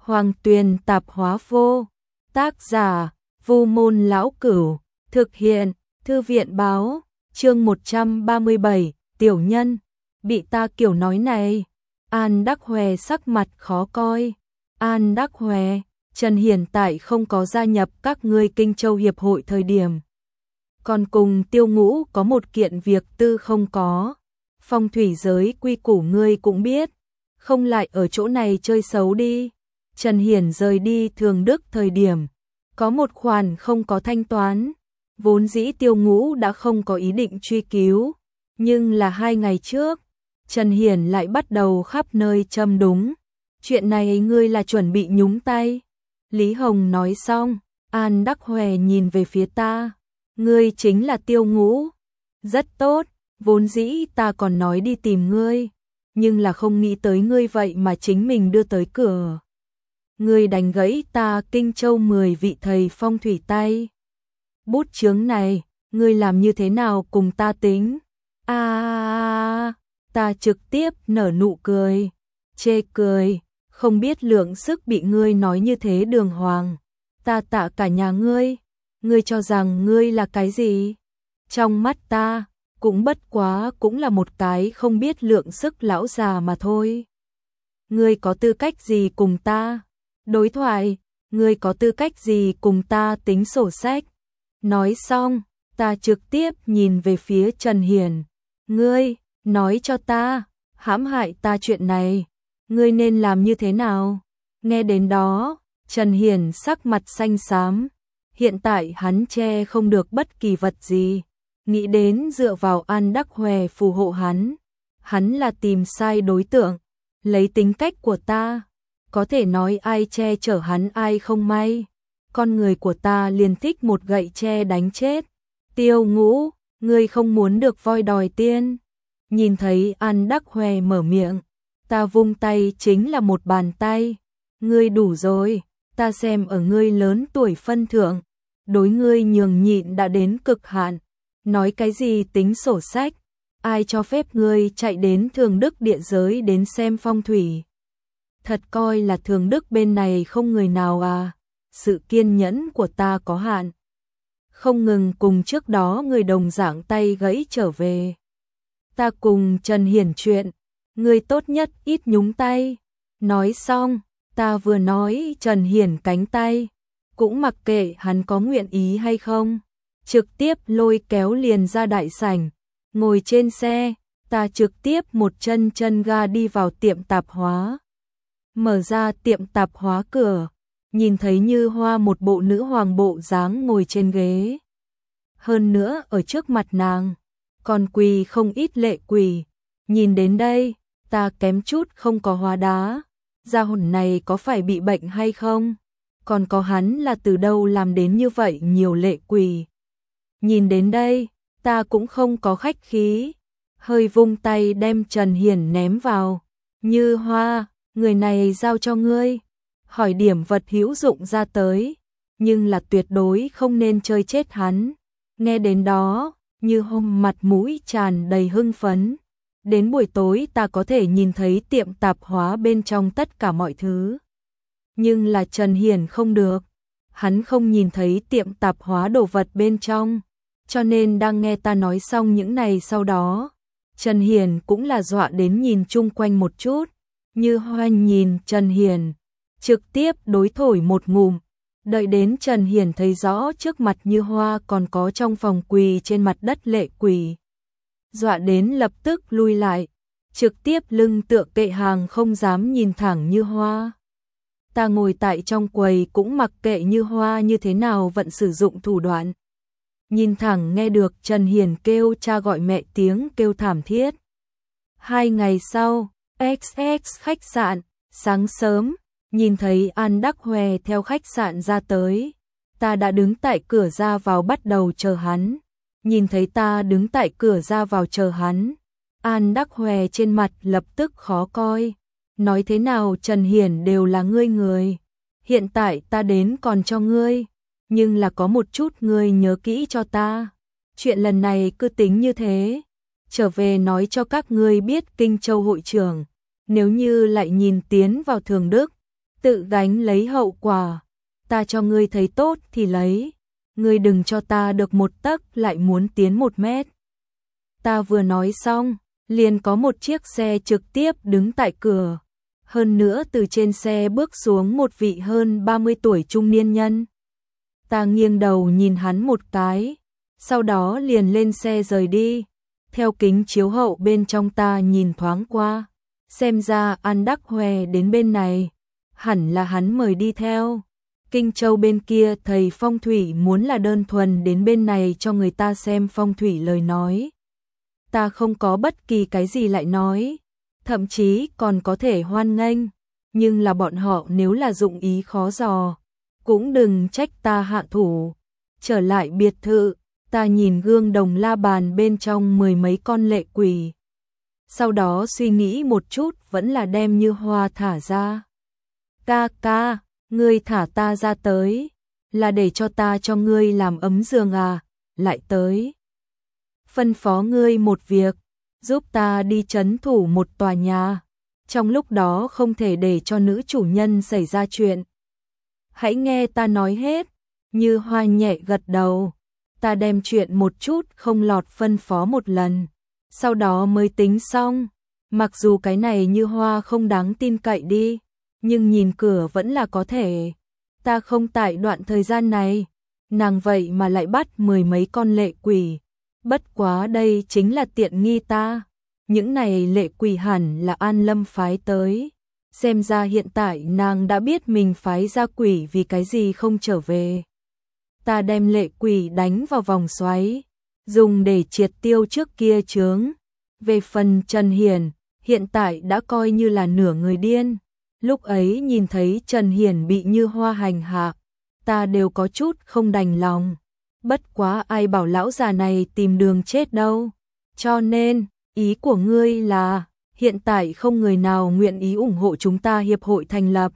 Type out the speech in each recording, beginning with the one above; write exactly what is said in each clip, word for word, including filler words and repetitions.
Hoàng Tuyền Tạp Hóa Vô, tác giả Vu Môn Lão Cửu, thực hiện Thư viện Báo, chương một trăm ba mươi bảy, tiểu nhân, bị ta kiểu nói này. An Đắc Hòe sắc mặt khó coi. An Đắc Hòe, Trần Hiển tại không có gia nhập các ngươi Kinh Châu Hiệp hội thời điểm. Còn cùng Tiêu Ngũ có một kiện việc tư không có. Phong thủy giới quy củ ngươi cũng biết, không lại ở chỗ này chơi xấu đi. Trần Hiển rời đi Thường Đức thời điểm, có một khoản không có thanh toán. Vốn dĩ Tiêu Ngũ đã không có ý định truy cứu, nhưng là hai ngày trước, Trần Hiển lại bắt đầu khắp nơi châm đúng. Chuyện này ngươi là chuẩn bị nhúng tay. Lý Hồng nói xong, An Đắc Hòe nhìn về phía ta. Ngươi chính là Tiêu Ngũ. Rất tốt, vốn dĩ ta còn nói đi tìm ngươi, nhưng là không nghĩ tới ngươi vậy mà chính mình đưa tới cửa. Ngươi đánh gãy ta Kinh Châu mười vị thầy phong thủy tay. Bút chướng này, ngươi làm như thế nào cùng ta tính? A à, ta trực tiếp nở nụ cười, chê cười, không biết lượng sức bị ngươi nói như thế đường hoàng. Ta tạ cả nhà ngươi, ngươi cho rằng ngươi là cái gì? Trong mắt ta, cũng bất quá cũng là một cái không biết lượng sức lão già mà thôi. Ngươi có tư cách gì cùng ta đối thoại? Ngươi có tư cách gì cùng ta tính sổ sách? Nói xong, ta trực tiếp nhìn về phía Trần Hiển. Ngươi, nói cho ta, hãm hại ta chuyện này, ngươi nên làm như thế nào? Nghe đến đó, Trần Hiển sắc mặt xanh xám. Hiện tại hắn che không được bất kỳ vật gì. Nghĩ đến dựa vào An Đắc Hòe phù hộ hắn. Hắn là tìm sai đối tượng. Lấy tính cách của ta, có thể nói ai che chở hắn ai không may. Con người của ta liền thích một gậy tre đánh chết. Tiêu Ngũ, ngươi không muốn được voi đòi tiên. Nhìn thấy An Đắc Hòe mở miệng, ta vung tay chính là một bàn tay. Ngươi đủ rồi, ta xem ở ngươi lớn tuổi phân thượng, đối ngươi nhường nhịn đã đến cực hạn. Nói cái gì tính sổ sách? Ai cho phép ngươi chạy đến Thường Đức địa giới đến xem phong thủy? Thật coi là Thường Đức bên này không người nào à? Sự kiên nhẫn của ta có hạn. Không ngừng cùng trước đó người đồng dạng tay gãy trở về. Ta cùng Trần Hiển chuyện, ngươi tốt nhất ít nhúng tay. Nói xong, ta vừa nói Trần Hiển cánh tay, cũng mặc kệ hắn có nguyện ý hay không, trực tiếp lôi kéo liền ra đại sảnh. Ngồi trên xe, ta trực tiếp một chân chân ga đi vào tiệm tạp hóa. Mở ra tiệm tạp hóa cửa, nhìn thấy Như Hoa một bộ nữ hoàng bộ dáng ngồi trên ghế. Hơn nữa ở trước mặt nàng, còn quỳ không ít lệ quỷ. Nhìn đến đây, ta kém chút không có hóa đá. Gia hồn này có phải bị bệnh hay không? Còn có hắn là từ đâu làm đến như vậy nhiều lệ quỷ? Nhìn đến đây, ta cũng không có khách khí. Hơi vung tay đem Trần Hiển ném vào. Như Hoa, người này giao cho ngươi. Hỏi điểm vật hữu dụng ra tới, nhưng là tuyệt đối không nên chơi chết hắn. Nghe đến đó, Như Hôm mặt mũi tràn đầy hưng phấn. Đến buổi tối ta có thể nhìn thấy tiệm tạp hóa bên trong tất cả mọi thứ. Nhưng là Trần Hiển không được. Hắn không nhìn thấy tiệm tạp hóa đồ vật bên trong. Cho nên đang nghe ta nói xong những này sau đó, Trần Hiển cũng là dọa đến nhìn chung quanh một chút. Như Hoa nhìn Trần Hiển, trực tiếp đối thổi một ngụm. Đợi đến Trần Hiển thấy rõ trước mặt Như Hoa còn có trong phòng quỳ trên mặt đất lệ quỷ. Dọa đến lập tức lui lại, trực tiếp lưng tựa kệ hàng không dám nhìn thẳng Như Hoa. Ta ngồi tại trong quầy cũng mặc kệ Như Hoa như thế nào vẫn sử dụng thủ đoạn. Nhìn thẳng nghe được Trần Hiển kêu cha gọi mẹ tiếng kêu thảm thiết. Hai ngày sau, ích ích khách sạn, sáng sớm, nhìn thấy An Đắc Hòe theo khách sạn ra tới. Ta đã đứng tại cửa ra vào bắt đầu chờ hắn. Nhìn thấy ta đứng tại cửa ra vào chờ hắn, An Đắc Hòe trên mặt lập tức khó coi. Nói thế nào Trần Hiển đều là ngươi người. Hiện tại ta đến còn cho ngươi, nhưng là có một chút ngươi nhớ kỹ cho ta. Chuyện lần này cứ tính như thế. Trở về nói cho các ngươi biết Kinh Châu hội trưởng. Nếu như lại nhìn tiến vào Thường Đức, tự gánh lấy hậu quả. Ta cho ngươi thấy tốt thì lấy, ngươi đừng cho ta được một tấc lại muốn tiến một mét. Ta vừa nói xong, liền có một chiếc xe trực tiếp đứng tại cửa. Hơn nữa từ trên xe bước xuống một vị hơn ba mươi tuổi trung niên nhân. Ta nghiêng đầu nhìn hắn một cái, sau đó liền lên xe rời đi. Theo kính chiếu hậu bên trong ta nhìn thoáng qua, xem ra An Đắc Huệ đến bên này, hẳn là hắn mời đi theo. Kinh Châu bên kia thầy phong thủy muốn là đơn thuần đến bên này cho người ta xem phong thủy lời nói. Ta không có bất kỳ cái gì lại nói, thậm chí còn có thể hoan nghênh, nhưng là bọn họ nếu là dụng ý khó dò, cũng đừng trách ta hạ thủ. Trở lại biệt thự, ta nhìn gương đồng la bàn bên trong mười mấy con lệ quỷ. Sau đó suy nghĩ một chút vẫn là đem Như Hoa thả ra. Ca ca, ngươi thả ta ra tới, là để cho ta cho ngươi làm ấm giường à, lại tới. Phân phó ngươi một việc, giúp ta đi trấn thủ một tòa nhà, trong lúc đó không thể để cho nữ chủ nhân xảy ra chuyện. Hãy nghe ta nói hết. Như Hoa nhẹ gật đầu, ta đem chuyện một chút không lọt phân phó một lần, sau đó mới tính xong. Mặc dù cái này Như Hoa không đáng tin cậy đi, nhưng nhìn cửa vẫn là có thể. Ta không tại đoạn thời gian này, nàng vậy mà lại bắt mười mấy con lệ quỷ. Bất quá đây chính là tiện nghi ta. Những này lệ quỷ hẳn là An Lâm phái tới. Xem ra hiện tại nàng đã biết mình phái ra quỷ vì cái gì không trở về. Ta đem lệ quỷ đánh vào vòng xoáy, dùng để triệt tiêu trước kia chướng. Về phần Trần Hiển, hiện tại đã coi như là nửa người điên. Lúc ấy nhìn thấy Trần Hiển bị Như Hoa hành hạ, ta đều có chút không đành lòng. Bất quá ai bảo lão già này tìm đường chết đâu. Cho nên, ý của ngươi là, hiện tại không người nào nguyện ý ủng hộ chúng ta hiệp hội thành lập.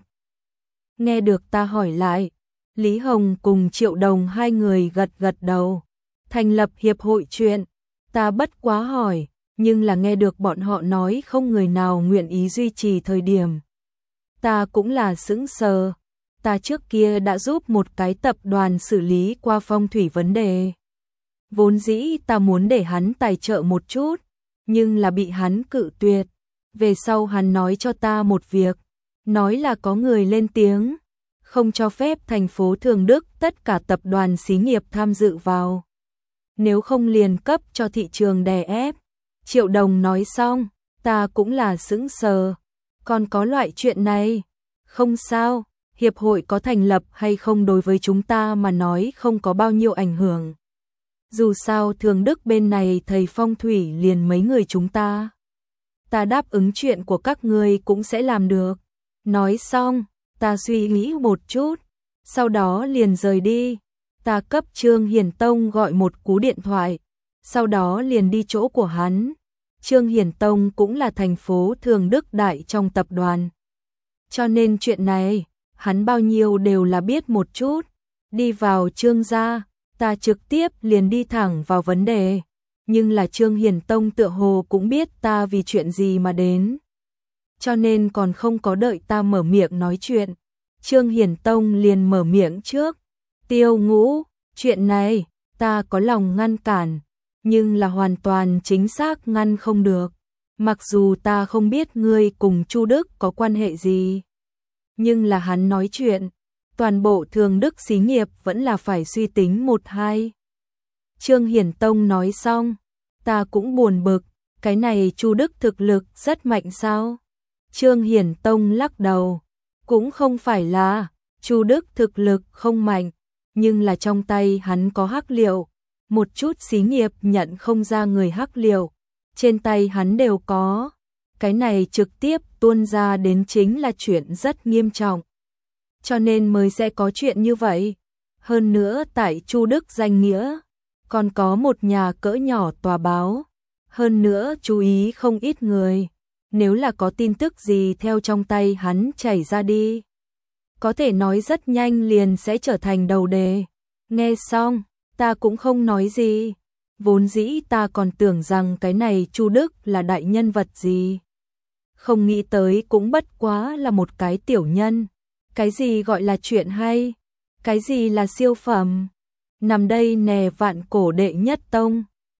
Nghe được ta hỏi lại, Lý Hồng cùng Triệu Đồng hai người gật gật đầu. Thành lập hiệp hội chuyện, ta bất quá hỏi, nhưng là nghe được bọn họ nói không người nào nguyện ý duy trì thời điểm. Ta cũng là sững sờ, ta trước kia đã giúp một cái tập đoàn xử lý qua phong thủy vấn đề. Vốn dĩ ta muốn để hắn tài trợ một chút, nhưng là bị hắn cự tuyệt. Về sau hắn nói cho ta một việc, nói là có người lên tiếng, không cho phép thành phố Thường Đức tất cả tập đoàn xí nghiệp tham dự vào. Nếu không liền cấp cho thị trường đè ép. Triệu Đồng nói xong, ta cũng là sững sờ. Còn có loại chuyện này? Không sao, hiệp hội có thành lập hay không đối với chúng ta mà nói không có bao nhiêu ảnh hưởng. Dù sao Thường Đức bên này thầy phong thủy liền mấy người chúng ta. Ta đáp ứng chuyện của các ngươi cũng sẽ làm được. Nói xong, ta suy nghĩ một chút, sau đó liền rời đi. Ta cấp Trương Hiển Tông gọi một cú điện thoại, sau đó liền đi chỗ của hắn. Trương Hiển Tông cũng là thành phố Thường Đức đại trong tập đoàn. Cho nên chuyện này, hắn bao nhiêu đều là biết một chút. Đi vào Trương gia, ta trực tiếp liền đi thẳng vào vấn đề. Nhưng là Trương Hiển Tông tựa hồ cũng biết ta vì chuyện gì mà đến. Cho nên còn không có đợi ta mở miệng nói chuyện. Trương Hiển Tông liền mở miệng trước. Tiêu Ngũ, chuyện này, ta có lòng ngăn cản, nhưng là hoàn toàn chính xác ngăn không được. Mặc dù ta không biết ngươi cùng Chu Đức có quan hệ gì, nhưng là hắn nói chuyện, toàn bộ Thường Đức xí nghiệp vẫn là phải suy tính một hai. Trương Hiển Tông nói xong, ta cũng buồn bực, cái này Chu Đức thực lực rất mạnh sao? Trương Hiển Tông lắc đầu, cũng không phải là, Chu Đức thực lực không mạnh, nhưng là trong tay hắn có hắc liệu, một chút xí nghiệp nhận không ra người hắc liệu, trên tay hắn đều có. Cái này trực tiếp tuôn ra đến chính là chuyện rất nghiêm trọng. Cho nên mới sẽ có chuyện như vậy. Hơn nữa tại Chu Đức danh nghĩa, còn có một nhà cỡ nhỏ tòa báo. Hơn nữa chú ý không ít người. Nếu là có tin tức gì theo trong tay hắn chảy ra đi, có thể nói rất nhanh liền sẽ trở thành đầu đề. Nghe xong, ta cũng không nói gì. Vốn dĩ ta còn tưởng rằng cái này Chu Đức là đại nhân vật gì. Không nghĩ tới cũng bất quá là một cái tiểu nhân. Cái gì gọi là chuyện hay? Cái gì là siêu phẩm? Nằm đây nè vạn cổ đệ nhất tông.